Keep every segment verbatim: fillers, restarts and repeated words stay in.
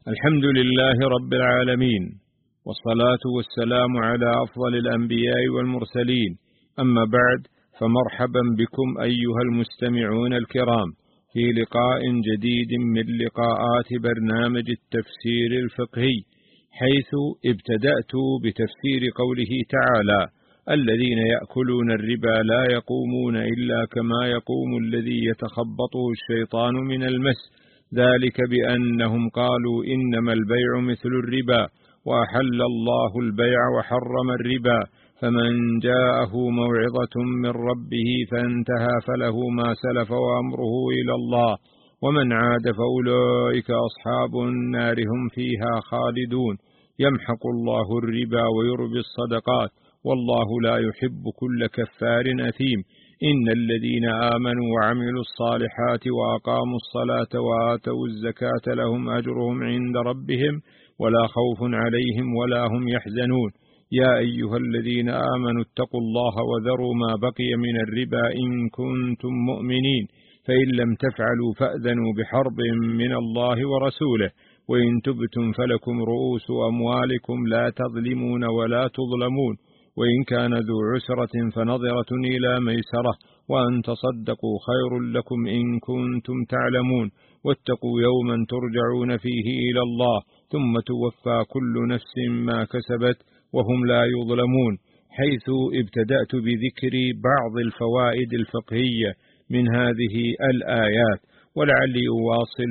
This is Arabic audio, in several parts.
الحمد لله رب العالمين، والصلاة والسلام على أفضل الأنبياء والمرسلين، أما بعد، فمرحبا بكم أيها المستمعون الكرام في لقاء جديد من لقاءات برنامج التفسير الفقهي، حيث ابتدأت بتفسير قوله تعالى: الذين يأكلون الربا لا يقومون إلا كما يقوم الذي يتخبطه الشيطان من المس، ذلك بأنهم قالوا إنما البيع مثل الربا وأحل الله البيع وحرم الربا، فمن جاءه موعظة من ربه فانتهى فله ما سلف وأمره إلى الله، ومن عاد فأولئك أصحاب النار هم فيها خالدون. يمحق الله الربا ويربي الصدقات، والله لا يحب كل كفار أثيم. إن الذين آمنوا وعملوا الصالحات وأقاموا الصلاة وآتوا الزكاة لهم أجرهم عند ربهم ولا خوف عليهم ولا هم يحزنون. يا أيها الذين آمنوا اتقوا الله وذروا ما بقي من الربا إن كنتم مؤمنين، فإن لم تفعلوا فأذنوا بحرب من الله ورسوله، وإن تبتم فلكم رؤوس أموالكم لا تظلمون ولا تظلمون، وإن كان ذو عسرة فنظرة إلى ميسرة، وأن تصدقوا خير لكم إن كنتم تعلمون. واتقوا يوما ترجعون فيه إلى الله ثم توفى كل نفس ما كسبت وهم لا يظلمون، حيث ابتدأت بذكر بعض الفوائد الفقهية من هذه الآيات، ولعلي أواصل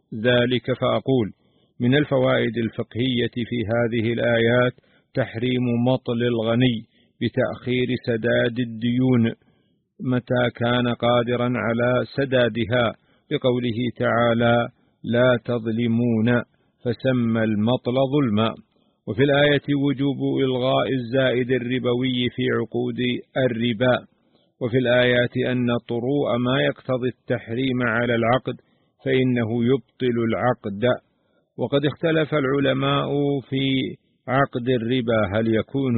ذلك فأقول: من الفوائد الفقهية في هذه الآيات تحريم مطل الغني بتأخير سداد الديون متى كان قادرا على سدادها، بقوله تعالى: لا تظلمون، فسمى المطل ظلما. وفي الآية وجوب إلغاء الزائد الربوي في عقود الربا، وفي الآيات أن طروء ما يقتضي التحريم على العقد فإنه يبطل العقد. وقد اختلف العلماء في عقد الربا هل يكون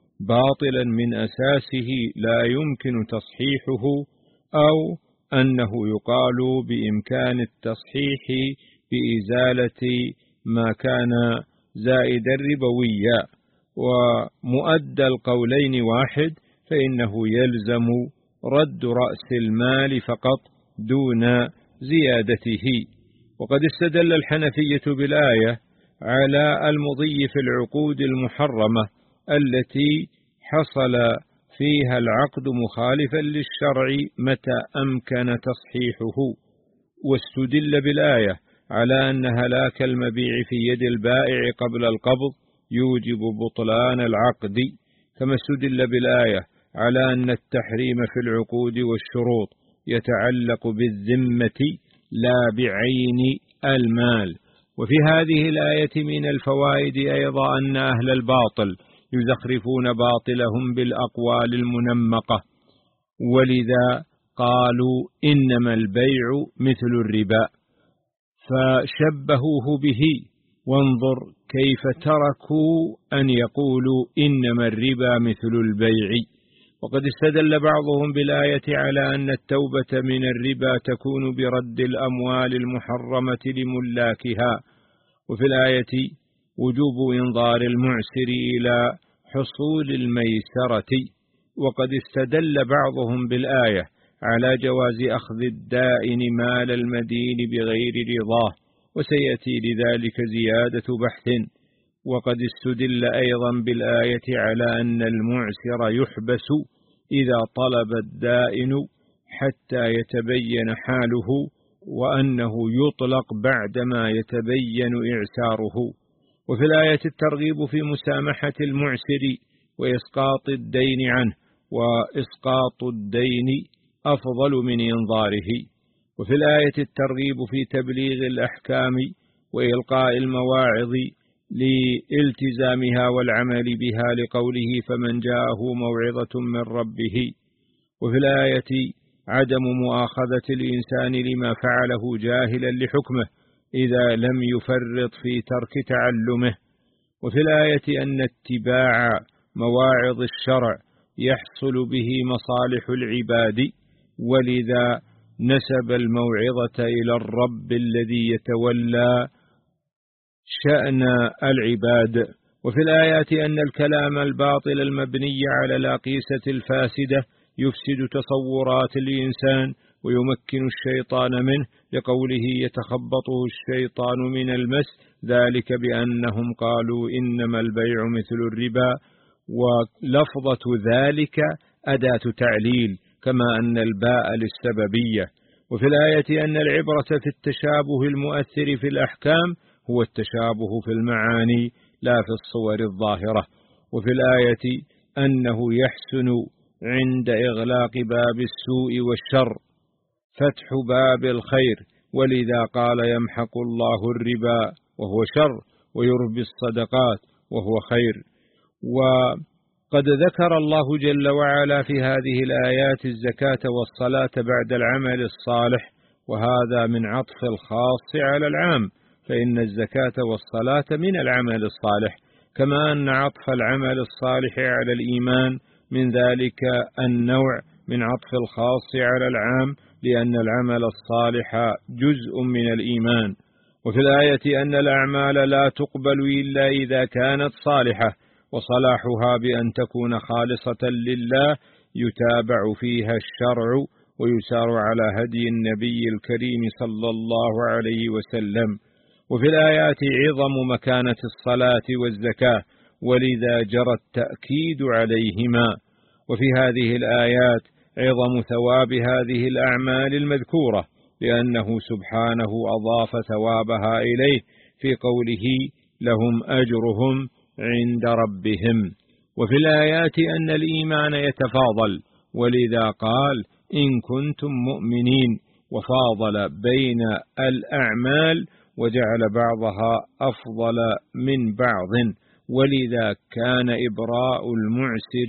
باطلا من أساسه لا يمكن تصحيحه، أو أنه يقال بإمكان التصحيح بإزالة ما كان زائدا ربويا. ومؤدى القولين واحد، فإنه يلزم رد رأس المال فقط دون زيادته. وقد استدل الحنفية بالآية على المضي في العقود المحرمة التي حصل فيها العقد مخالفا للشرع متى أمكن تصحيحه، واستدل بالآية على أن هلاك المبيع في يد البائع قبل القبض يوجب بطلان العقد، كما استدل بالآية على أن التحريم في العقود والشروط يتعلق بالذمة لا بعين المال. وفي هذه الآية من الفوائد أيضا أن أهل الباطل يزخرفون باطلهم بالأقوال المنمقة، ولذا قالوا إنما البيع مثل الربا فشبهوه به، وانظر كيف تركوا أن يقولوا إنما الربا مثل البيع. وقد استدل بعضهم بالآية على أن التوبة من الربا تكون برد الأموال المحرمة لملاكها، وفي الآية وجوب إنظار المعسر إلى حصول الميسرة. وقد استدل بعضهم بالآية على جواز أخذ الدائن مال المدين بغير رضاه، وسيأتي لذلك زيادة بحث. وقد استدل أيضا بالآية على أن المعسر يحبس إذا طلب الدائن حتى يتبين حاله، وأنه يطلق بعدما يتبين إعساره. وفي الآية الترغيب في مسامحة المعسر وإسقاط الدين عنه، وإسقاط الدين أفضل من إنظاره. وفي الآية الترغيب في تبليغ الأحكام وإلقاء المواعظ لالتزامها والعمل بها، لقوله: فمن جاءه موعظة من ربه. وفي الآية عدم مؤاخذة الإنسان لما فعله جاهلا لحكمه إذا لم يفرط في ترك تعلمه. وفي الآية أن اتباع مواعظ الشرع يحصل به مصالح العباد، ولذا نسب الموعظة إلى الرب الذي يتولى شأن العباد. وفي الآيات أن الكلام الباطل المبني على الأقيسة الفاسدة يفسد تصورات الإنسان ويمكن الشيطان منه، لقوله يتخبطه الشيطان من المس، ذلك بأنهم قالوا إنما البيع مثل الربا، ولفظة ذلك أداة تعليل، كما أن الباء للسببية. وفي الآية أن العبرة في التشابه المؤثر في الأحكام هو التشابه في المعاني لا في الصور الظاهرة. وفي الآية أنه يحسن عند إغلاق باب السوء والشر فتح باب الخير، ولذا قال يمحق الله الربا وهو شر ويربي الصدقات وهو خير. وقد ذكر الله جل وعلا في هذه الآيات الزكاة والصلاة بعد العمل الصالح، وهذا من عطف الخاص على العام، فإن الزكاة والصلاة من العمل الصالح، كما أن عطف العمل الصالح على الإيمان من ذلك النوع من عطف الخاص على العام، لأن العمل الصالح جزء من الإيمان. وفي الآية أن الأعمال لا تقبل إلا إذا كانت صالحة، وصلاحها بأن تكون خالصة لله يتابع فيها الشرع ويسار على هدي النبي الكريم صلى الله عليه وسلم. وفي الآيات عظم مكانة الصلاة والزكاة، ولذا جرى التأكيد عليهما. وفي هذه الآيات عظم ثواب هذه الأعمال المذكورة، لأنه سبحانه أضاف ثوابها إليه في قوله لهم أجرهم عند ربهم. وفي الآيات أن الإيمان يتفاضل، ولذا قال إن كنتم مؤمنين، وفاضل بين الأعمال وجعل بعضها أفضل من بعض، ولذا كان إبراء المعسر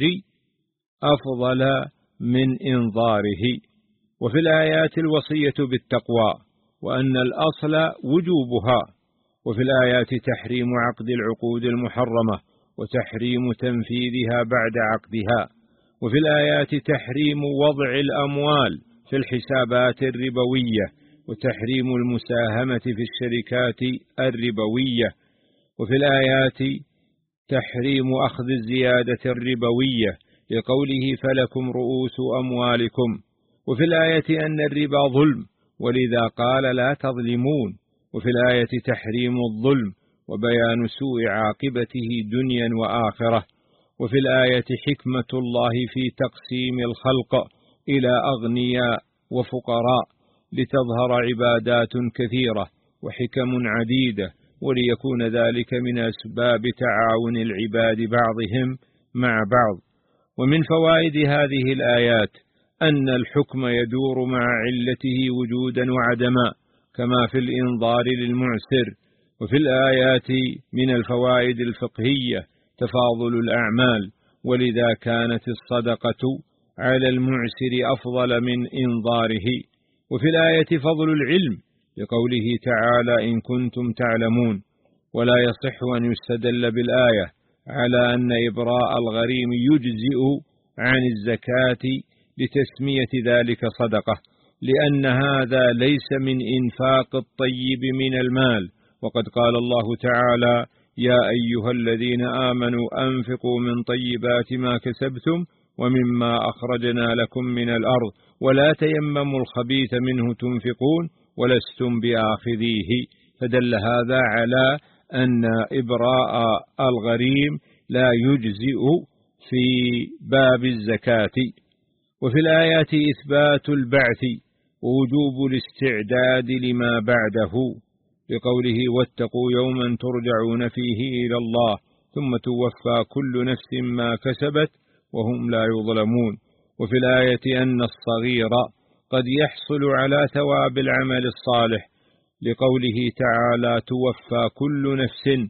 أفضل من إنظاره. وفي الآيات الوصية بالتقوى، وأن الأصل وجوبها. وفي الآيات تحريم عقد العقود المحرمة وتحريم تنفيذها بعد عقدها. وفي الآيات تحريم وضع الأموال في الحسابات الربوية وتحريم المساهمة في الشركات الربوية. وفي الآيات تحريم أخذ الزيادة الربوية، لقوله فلكم رؤوس أموالكم. وفي الآية أن الربا ظلم، ولذا قال لا تظلمون. وفي الآية تحريم الظلم وبيان سوء عاقبته دنيا وآخرة. وفي الآية حكمة الله في تقسيم الخلق إلى أغنياء وفقراء، لتظهر عبادات كثيرة وحكم عديدة، وليكون ذلك من أسباب تعاون العباد بعضهم مع بعض. ومن فوائد هذه الآيات أن الحكم يدور مع علته وجودا وعدما، كما في الإنظار للمعسر. وفي الآيات من الفوائد الفقهية تفاضل الأعمال، ولذا كانت الصدقة على المعسر أفضل من إنظاره. وفي الآية فضل العلم، لقوله تعالى إن كنتم تعلمون. ولا يصح أن يستدل بالآية على أن إبراء الغريم يجزئ عن الزكاة لتسمية ذلك صدقة، لأن هذا ليس من إنفاق الطيب من المال. وقد قال الله تعالى يا أيها الذين آمنوا أنفقوا من طيبات ما كسبتم ومما أخرجنا لكم من الأرض ولا تيمموا الخبيث منه تنفقون ولستم بآخذيه. فدل هذا على أن إبراء الغريم لا يجزئ في باب الزكاة. وفي الآيات إثبات البعث ووجوب الاستعداد لما بعده، لقوله واتقوا يوما ترجعون فيه إلى الله ثم توفى كل نفس ما كسبت وهم لا يظلمون. وفي الآية أن الصغير قد يحصل على ثواب العمل الصالح، لقوله تعالى توفى كل نفس،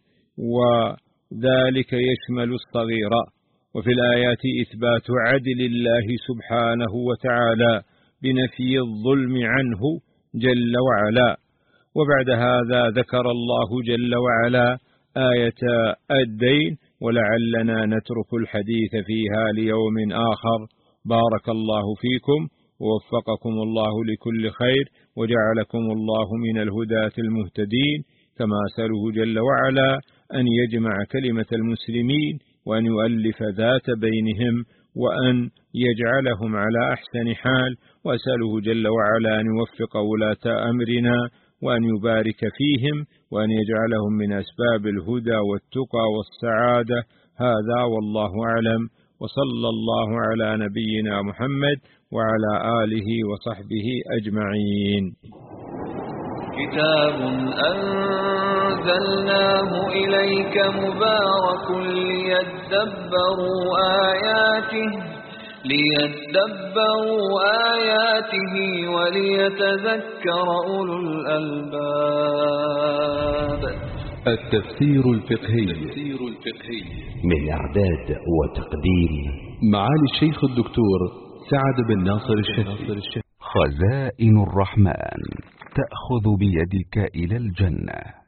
وذلك يشمل الصغير. وفي الآيات إثبات عدل الله سبحانه وتعالى بنفي الظلم عنه جل وعلا. وبعد هذا ذكر الله جل وعلا آية الدين، ولعلنا نترك الحديث فيها ليوم آخر. بارك الله فيكم ووفقكم الله لكل خير، وجعلكم الله من الهداة المهتدين. كما أسأله جل وعلا أن يجمع كلمة المسلمين وأن يؤلف ذات بينهم وأن يجعلهم على أحسن حال، وأسأله جل وعلا أن يوفق ولاة أمرنا وأن يبارك فيهم وأن يجعلهم من أسباب الهدى والتقى والسعادة. هذا والله أعلم، وصلى الله على نبينا محمد وعلى آله وصحبه أجمعين. كتاب أنزلناه إليك مبارك ليدبروا آياته ليدبروا آياته وليتذكر أولو الألباب. التفسير الفقهي من إعداد وتقديم معالي الشيخ الدكتور سعد بن ناصر الشهري. خزائن الرحمن تأخذ بيدك إلى الجنة.